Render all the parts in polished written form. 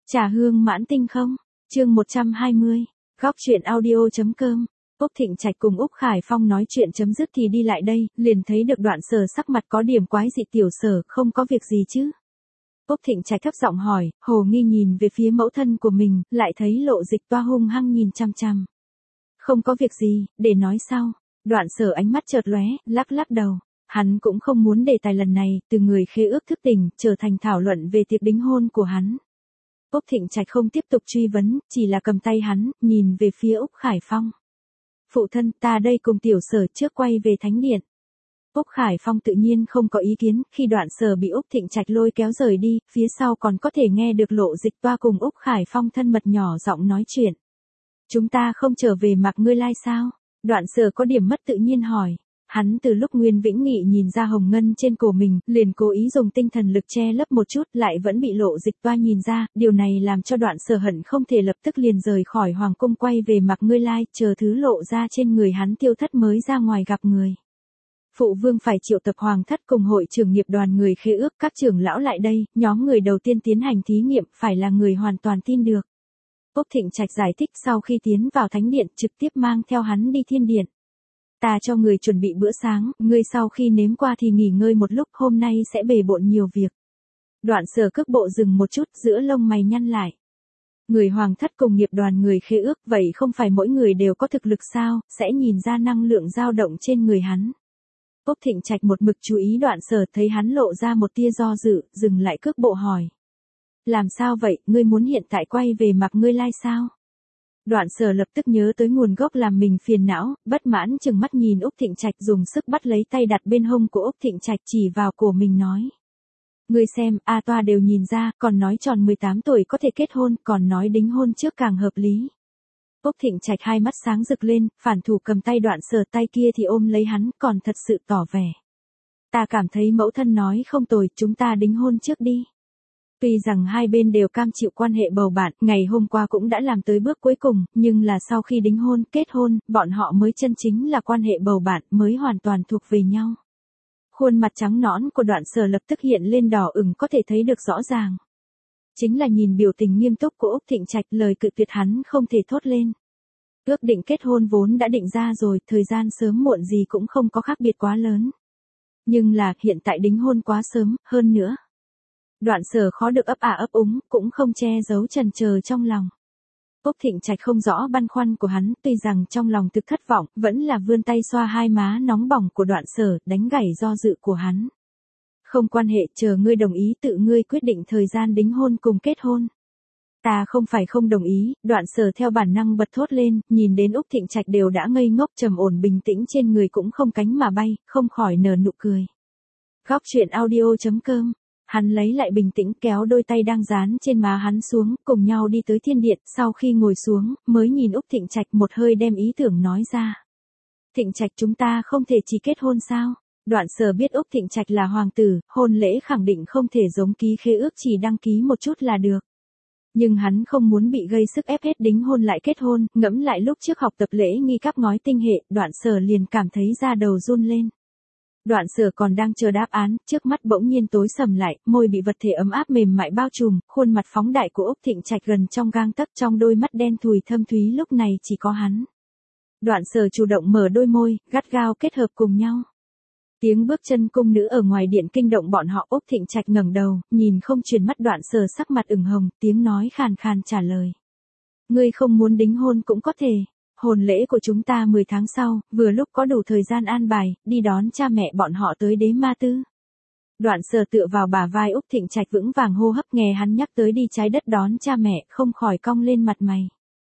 Trà hương mãn tinh không? Chương 120. Góc truyện audio.com. Úc Thịnh Trạch cùng Úc Khải Phong nói chuyện chấm dứt thì đi lại đây, liền thấy được Đoạn Sở sắc mặt có điểm quái dị. Tiểu Sở, không có việc gì chứ? Úc Thịnh Trạch thấp giọng hỏi, hồ nghi nhìn về phía mẫu thân của mình, lại thấy Lộ Dịch Toa hung hăng nhìn chằm chằm. Không có việc gì, để nói sau. Đoạn Sở ánh mắt chợt lóe, lắc lắc đầu. Hắn cũng không muốn đề tài lần này, từ người khế ước thức tỉnh, trở thành thảo luận về tiệc đính hôn của hắn. Úc Thịnh Trạch không tiếp tục truy vấn, chỉ là cầm tay hắn, nhìn về phía Úc Khải Phong. Phụ thân, ta đây cùng Tiểu Sở trước quay về thánh điện. Úc Khải Phong tự nhiên không có ý kiến, khi Đoạn Sở bị Úc Thịnh Trạch lôi kéo rời đi, phía sau còn có thể nghe được Lộ Dịch Toa cùng Úc Khải Phong thân mật nhỏ giọng nói chuyện. Chúng ta không trở về mặc ngươi lai sao? Đoạn Sở có điểm mất tự nhiên hỏi. Hắn từ lúc Nguyên Vĩnh Nghị nhìn ra hồng ngân trên cổ mình, liền cố ý dùng tinh thần lực che lấp một chút, lại vẫn bị Lộ Dịch Toa nhìn ra, điều này làm cho Đoạn Sở hận không thể lập tức liền rời khỏi hoàng cung quay về mặc ngươi lai, chờ thứ lộ ra trên người hắn tiêu thất mới ra ngoài gặp người. Phụ vương phải triệu tập hoàng thất cùng hội trưởng nghiệp đoàn người khế ước, các trưởng lão lại đây, nhóm người đầu tiên tiến hành thí nghiệm phải là người hoàn toàn tin được. Úc Thịnh Trạch giải thích sau khi tiến vào thánh điện trực tiếp mang theo hắn đi thiên điện. Ta cho người chuẩn bị bữa sáng, ngươi sau khi nếm qua thì nghỉ ngơi một lúc, hôm nay sẽ bề bộn nhiều việc. Đoạn Sở cước bộ dừng một chút, giữa lông mày nhăn lại. Người hoàng thất cùng nghiệp đoàn người khế ước, vậy không phải mỗi người đều có thực lực sao, sẽ nhìn ra năng lượng dao động trên người hắn. Úc Thịnh Trạch một mực chú ý Đoạn Sở, thấy hắn lộ ra một tia do dự, dừng lại cước bộ hỏi. Làm sao vậy, ngươi muốn hiện tại quay về mặc ngươi lai sao? Đoạn Sở lập tức nhớ tới nguồn gốc làm mình phiền não, bất mãn chừng mắt nhìn Úc Thịnh Trạch, dùng sức bắt lấy tay đặt bên hông của Úc Thịnh Trạch, chỉ vào cổ mình nói. Ngươi xem, A Toa đều nhìn ra, còn nói tròn 18 tuổi có thể kết hôn, còn nói đính hôn trước càng hợp lý. Úc Thịnh Trạch hai mắt sáng rực lên, phản thủ cầm tay Đoạn Sở, tay kia thì ôm lấy hắn, còn thật sự tỏ vẻ. Ta cảm thấy mẫu thân nói không tồi, chúng ta đính hôn trước đi. Tuy rằng hai bên đều cam chịu quan hệ bầu bạn, ngày hôm qua cũng đã làm tới bước cuối cùng, nhưng là sau khi đính hôn, kết hôn, bọn họ mới chân chính là quan hệ bầu bạn, mới hoàn toàn thuộc về nhau. Khuôn mặt trắng nõn của Đoạn Sở lập tức hiện lên đỏ ửng, có thể thấy được rõ ràng. Chính là nhìn biểu tình nghiêm túc của Úc Thịnh Trạch, lời cự tuyệt hắn không thể thốt lên. Ước định kết hôn vốn đã định ra rồi, thời gian sớm muộn gì cũng không có khác biệt quá lớn. Nhưng là, hiện tại đính hôn quá sớm, hơn nữa. Đoạn Sở khó được ấp ấp úng, cũng không che giấu chần chờ trong lòng. Úc Thịnh Trạch không rõ băn khoăn của hắn, tuy rằng trong lòng thực thất vọng, vẫn là vươn tay xoa hai má nóng bỏng của Đoạn Sở, đánh gãy do dự của hắn. Không quan hệ, chờ ngươi đồng ý tự ngươi quyết định thời gian đính hôn cùng kết hôn. Ta không phải không đồng ý, Đoạn Sở theo bản năng bật thốt lên, nhìn đến Úc Thịnh Trạch đều đã ngây ngốc, trầm ổn bình tĩnh trên người cũng không cánh mà bay, không khỏi nở nụ cười. Góc truyện audio.com. Hắn lấy lại bình tĩnh, kéo đôi tay đang dán trên má hắn xuống, cùng nhau đi tới thiên điện, sau khi ngồi xuống, mới nhìn Úc Thịnh Trạch một hơi đem ý tưởng nói ra. Thịnh Trạch, chúng ta không thể chỉ kết hôn sao? Đoạn Sở biết Úc Thịnh Trạch là hoàng tử, hôn lễ khẳng định không thể giống ký khế ước chỉ đăng ký một chút là được. Nhưng hắn không muốn bị gây sức ép hết đính hôn lại kết hôn, ngẫm lại lúc trước học tập lễ nghi cắp ngói tinh hệ, Đoạn Sở liền cảm thấy da đầu run lên. Đoạn Sở còn đang chờ đáp án, trước mắt bỗng nhiên tối sầm lại, môi bị vật thể ấm áp mềm mại bao trùm, khuôn mặt phóng đại của Úc Thịnh Trạch gần trong gang tấc, trong đôi mắt đen thùi thâm thúy lúc này chỉ có hắn. Đoạn Sở chủ động mở đôi môi, gắt gao kết hợp cùng nhau. Tiếng bước chân cung nữ ở ngoài điện kinh động bọn họ. Úc Thịnh Trạch ngẩng đầu, nhìn không chuyển mắt Đoạn Sở, sắc mặt ửng hồng, tiếng nói khàn khàn trả lời. Ngươi không muốn đính hôn cũng có thể. Hôn lễ của chúng ta 10 tháng sau, vừa lúc có đủ thời gian an bài, đi đón cha mẹ bọn họ tới Đế Ma Tư. Đoạn Sở tựa vào bả vai Úc Thịnh Trạch vững vàng hô hấp, nghe hắn nhắc tới đi trái đất đón cha mẹ, không khỏi cong lên mặt mày.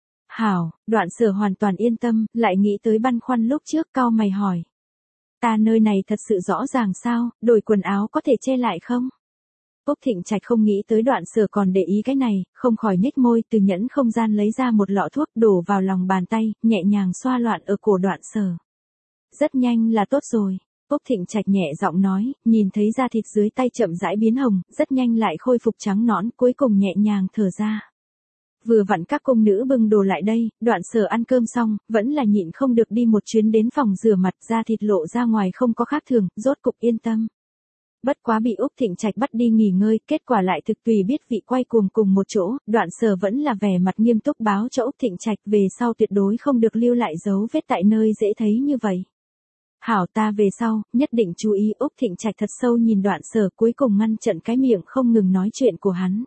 Hảo, Đoạn Sở hoàn toàn yên tâm, lại nghĩ tới băn khoăn lúc trước, cau mày hỏi. Ta nơi này thật sự rõ ràng sao, đổi quần áo có thể che lại không? Úc Thịnh Trạch không nghĩ tới Đoạn Sở còn để ý cái này, không khỏi nhếch môi, từ nhẫn không gian lấy ra một lọ thuốc, đổ vào lòng bàn tay, nhẹ nhàng xoa loạn ở cổ Đoạn Sở. Rất nhanh là tốt rồi. Úc Thịnh Trạch nhẹ giọng nói, nhìn thấy da thịt dưới tay chậm rãi biến hồng, rất nhanh lại khôi phục trắng nõn, cuối cùng nhẹ nhàng thở ra. Vừa vặn các cung nữ bưng đồ lại đây, Đoạn Sở ăn cơm xong, vẫn là nhịn không được đi một chuyến đến phòng rửa mặt, da thịt lộ ra ngoài không có khác thường, rốt cục yên tâm. Bất quá bị Úc Thịnh Trạch bắt đi nghỉ ngơi, kết quả lại thực tùy biết vị quay cuồng cùng một chỗ, Đoạn Sở vẫn là vẻ mặt nghiêm túc báo cho Úc Thịnh Trạch về sau tuyệt đối không được lưu lại dấu vết tại nơi dễ thấy như vậy. Hảo, ta về sau, nhất định chú ý. Úc Thịnh Trạch thật sâu nhìn Đoạn Sở, cuối cùng ngăn chặn cái miệng không ngừng nói chuyện của hắn.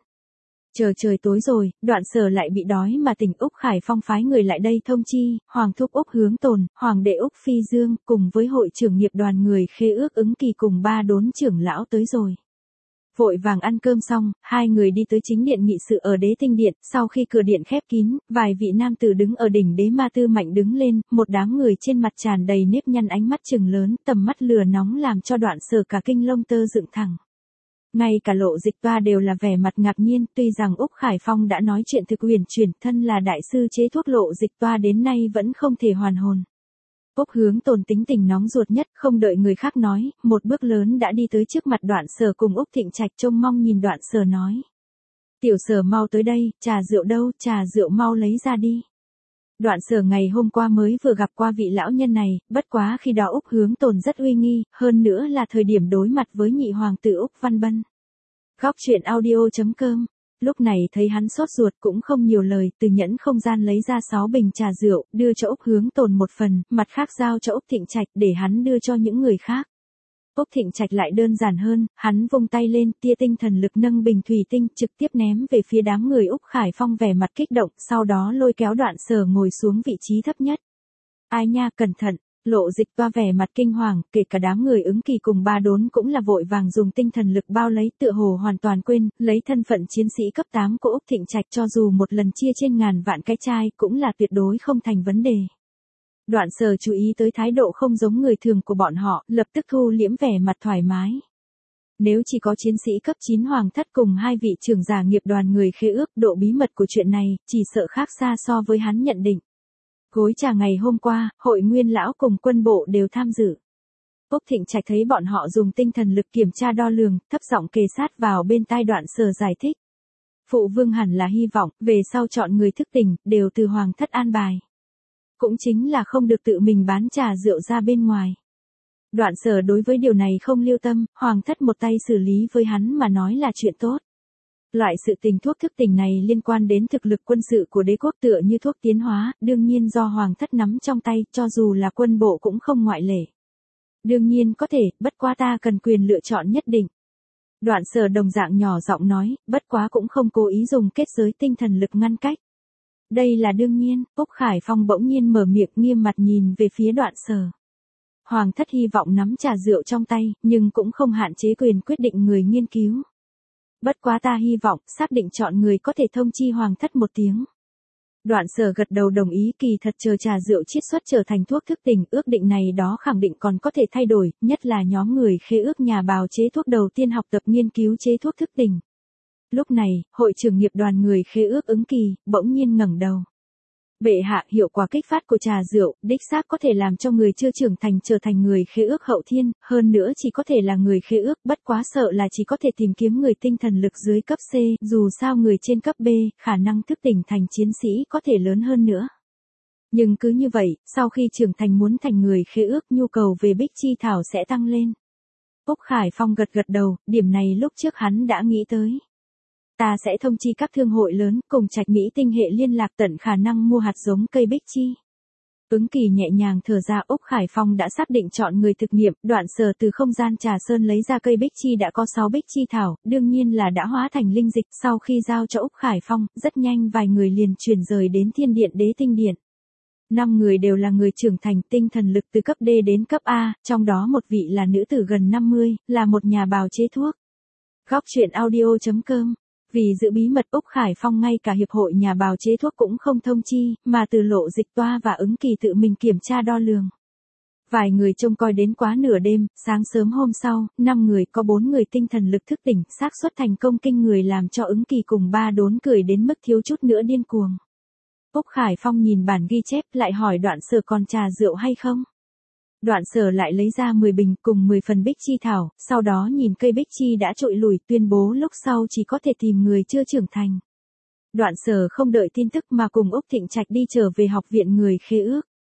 Trời tối rồi, Đoạn Sở lại bị đói mà tỉnh. Úc Khải Phong phái người lại đây thông chi, Hoàng thúc Úc Hướng Tồn, Hoàng đệ Úc Phi Dương, cùng với hội trưởng nghiệp đoàn người Khê Ước Ứng Kỳ cùng 3 đốn trưởng lão tới rồi. Vội vàng ăn cơm xong, hai người đi tới chính điện nghị sự ở Đế Tinh Điện, sau khi cửa điện khép kín, vài vị nam tử đứng ở đỉnh Đế Ma Tư Mạnh đứng lên, một đám người trên mặt tràn đầy nếp nhăn, ánh mắt trừng lớn, tầm mắt lửa nóng làm cho Đoạn Sở cả kinh lông tơ dựng thẳng. Ngay cả Lộ Dịch Toa đều là vẻ mặt ngạc nhiên, tuy rằng Úc Khải Phong đã nói chuyện thực huyền chuyển, thân là đại sư chế thuốc Lộ Dịch Toa đến nay vẫn không thể hoàn hồn. Úc Hướng Tồn tính tình nóng ruột nhất, không đợi người khác nói, một bước lớn đã đi tới trước mặt Đoạn Sở cùng Úc Thịnh Trạch, trông mong nhìn Đoạn Sở nói. Tiểu Sở mau tới đây, trà rượu đâu, trà rượu mau lấy ra đi. Đoạn Sở ngày hôm qua mới vừa gặp qua vị lão nhân này, bất quá khi đó Úc Hướng Tồn rất uy nghi, hơn nữa là thời điểm đối mặt với nhị hoàng tử Úc Văn Bân. Góc truyện audio.com. Lúc này thấy hắn sốt ruột cũng không nhiều lời, từ nhẫn không gian lấy ra 6 bình trà rượu, đưa cho Úc Hướng Tồn một phần, mặt khác giao cho Úc Thịnh Trạch để hắn đưa cho những người khác. Úc Thịnh Trạch lại đơn giản hơn, hắn vung tay lên, tia tinh thần lực nâng bình thủy tinh, trực tiếp ném về phía đám người. Úc Khải Phong vẻ mặt kích động, sau đó lôi kéo Đoạn Sở ngồi xuống vị trí thấp nhất. Ai nha, cẩn thận. Lộ Dịch Toa vẻ mặt kinh hoàng, kể cả đám người Ứng Kỳ cùng 3 đốn cũng là vội vàng dùng tinh thần lực bao lấy, tựa hồ hoàn toàn quên, lấy thân phận chiến sĩ cấp 8 của Úc Thịnh Trạch cho dù một lần chia trên ngàn vạn cái chai cũng là tuyệt đối không thành vấn đề. Đoạn Sở chú ý tới thái độ không giống người thường của bọn họ, lập tức thu liễm vẻ mặt thoải mái. Nếu chỉ có chiến sĩ cấp 9 hoàng thất cùng 2 vị trưởng giả nghiệp đoàn người Khê Ước, độ bí mật của chuyện này, chỉ sợ khác xa so với hắn nhận định. Gối trà ngày hôm qua, hội nguyên lão cùng quân bộ đều tham dự. Úc Thịnh Trạch thấy bọn họ dùng tinh thần lực kiểm tra đo lường, thấp giọng kề sát vào bên tai Đoạn Sở giải thích. Phụ vương hẳn là hy vọng, về sau chọn người thức tỉnh, đều từ hoàng thất an bài. Cũng chính là không được tự mình bán trà rượu ra bên ngoài. Đoạn Sở đối với điều này không lưu tâm, hoàng thất một tay xử lý với hắn mà nói là chuyện tốt. Loại sự tình thuốc thức tỉnh này liên quan đến thực lực quân sự của đế quốc, tựa như thuốc tiến hóa, đương nhiên do hoàng thất nắm trong tay, cho dù là quân bộ cũng không ngoại lệ. Đương nhiên có thể, bất quá ta cần quyền lựa chọn nhất định. Đoạn Sở đồng dạng nhỏ giọng nói, bất quá cũng không cố ý dùng kết giới tinh thần lực ngăn cách. Đây là đương nhiên. Úc Khải Phong bỗng nhiên mở miệng, nghiêm mặt nhìn về phía Đoạn Sở. Hoàng thất hy vọng nắm trà rượu trong tay, nhưng cũng không hạn chế quyền quyết định người nghiên cứu. Bất quá ta hy vọng, xác định chọn người có thể thông chi hoàng thất một tiếng. Đoạn Sở gật đầu đồng ý, kỳ thật chờ trà rượu chiết xuất trở thành thuốc thức tỉnh, ước định này đó khẳng định còn có thể thay đổi, nhất là nhóm người Khê Ước nhà bào chế thuốc đầu tiên học tập nghiên cứu chế thuốc thức tỉnh. Lúc này, hội trưởng nghiệp đoàn người Khê Ước Ứng Kỳ, bỗng nhiên ngẩng đầu. Bệ hạ, hiệu quả kích phát của trà rượu, đích xác có thể làm cho người chưa trưởng thành trở thành người Khê Ước hậu thiên, hơn nữa chỉ có thể là người Khê Ước, bất quá sợ là chỉ có thể tìm kiếm người tinh thần lực dưới cấp C, dù sao người trên cấp B, khả năng thức tỉnh thành chiến sĩ có thể lớn hơn nữa. Nhưng cứ như vậy, sau khi trưởng thành muốn thành người Khê Ước, nhu cầu về bích chi thảo sẽ tăng lên. Úc Khải Phong gật gật đầu, điểm này lúc trước hắn đã nghĩ tới. Ta sẽ thông chi các thương hội lớn, cùng Trạch Mỹ Tinh hệ liên lạc tận khả năng mua hạt giống cây bích chi. Ứng Kỳ nhẹ nhàng thở ra. Úc Khải Phong đã xác định chọn người thực nghiệm, Đoạn Sở từ không gian trà sơn lấy ra cây bích chi đã có 6 bích chi thảo, đương nhiên là đã hóa thành linh dịch. Sau khi giao cho Úc Khải Phong, rất nhanh vài người liền chuyển rời đến Thiên Điện Đế Tinh Điện. 5 người đều là người trưởng thành, tinh thần lực từ cấp D đến cấp A, trong đó một vị là nữ tử gần 50, là một nhà bào chế thuốc. Góc truyện audio.com. Vì giữ bí mật, Úc Khải Phong ngay cả hiệp hội nhà bào chế thuốc cũng không thông chi, mà từ Lộ Dịch Toa và Ứng Kỳ tự mình kiểm tra đo lường. Vài người trông coi đến quá nửa đêm, sáng sớm hôm sau, 5 người có 4 người tinh thần lực thức tỉnh, xác suất thành công kinh người làm cho Ứng Kỳ cùng 3 đốn cười đến mức thiếu chút nữa điên cuồng. Úc Khải Phong nhìn bản ghi chép, lại hỏi Đoạn Sở còn trà rượu hay không. Đoạn Sở lại lấy ra 10 bình cùng 10 phần bích chi thảo, sau đó nhìn cây bích chi đã trụi lủi, tuyên bố lúc sau chỉ có thể tìm người chưa trưởng thành. Đoạn Sở không đợi tin tức mà cùng Úc Thịnh Trạch đi trở về học viện người Khê Ước.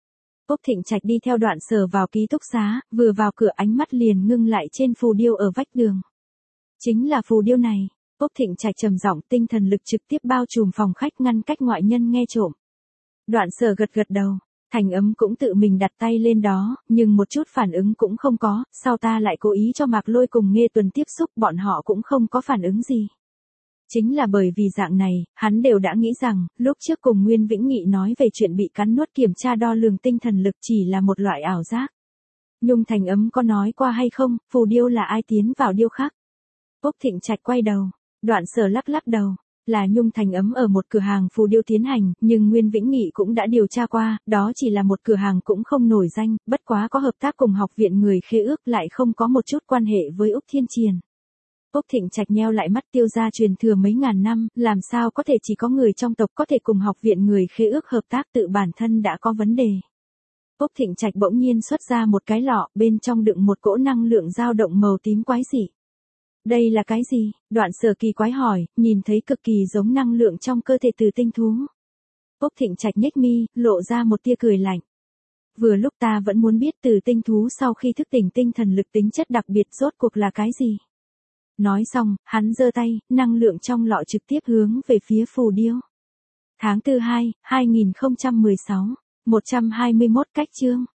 Úc Thịnh Trạch đi theo Đoạn Sở vào ký túc xá, vừa vào cửa ánh mắt liền ngưng lại trên phù điêu ở vách đường. Chính là phù điêu này. Úc Thịnh Trạch trầm giọng, tinh thần lực trực tiếp bao trùm phòng khách ngăn cách ngoại nhân nghe trộm. Đoạn Sở gật gật đầu, Thành Ấm cũng tự mình đặt tay lên đó, nhưng một chút phản ứng cũng không có, sau ta lại cố ý cho Mạc Lôi cùng Nghê Tuần tiếp xúc, bọn họ cũng không có phản ứng gì. Chính là bởi vì dạng này, hắn đều đã nghĩ rằng, lúc trước cùng Nguyên Vĩnh Nghị nói về chuyện bị cắn nuốt kiểm tra đo lường tinh thần lực chỉ là một loại ảo giác. Nhung Thành Ấm có nói qua hay không, phù điêu là ai tiến vào điêu khắc? Úc Thịnh Trạch quay đầu, Đoạn Sở lắc lắc đầu, là Nhung Thành Ấm ở một cửa hàng phù điêu tiến hành, nhưng Nguyên Vĩnh Nghị cũng đã điều tra qua, đó chỉ là một cửa hàng cũng không nổi danh, bất quá có hợp tác cùng học viện người Khê Ước lại không có một chút quan hệ với Úc Thiên Triền. Úc Thịnh Trạch nheo lại mắt, Tiêu gia truyền thừa mấy ngàn năm, làm sao có thể chỉ có người trong tộc có thể cùng học viện người Khê Ước hợp tác, tự bản thân đã có vấn đề. Úc Thịnh Trạch bỗng nhiên xuất ra một cái lọ, bên trong đựng một cỗ năng lượng dao động màu tím quái dị. Đây là cái gì? Đoạn Sở kỳ quái hỏi, nhìn thấy cực kỳ giống năng lượng trong cơ thể từ tinh thú. Úc Thịnh Trạch nhếch mi, lộ ra một tia cười lạnh. Vừa lúc ta vẫn muốn biết từ tinh thú sau khi thức tỉnh tinh thần lực tính chất đặc biệt rốt cuộc là cái gì. Nói xong, hắn giơ tay, năng lượng trong lọ trực tiếp hướng về phía phù điêu. Tháng 4 2016, 121 cách chương.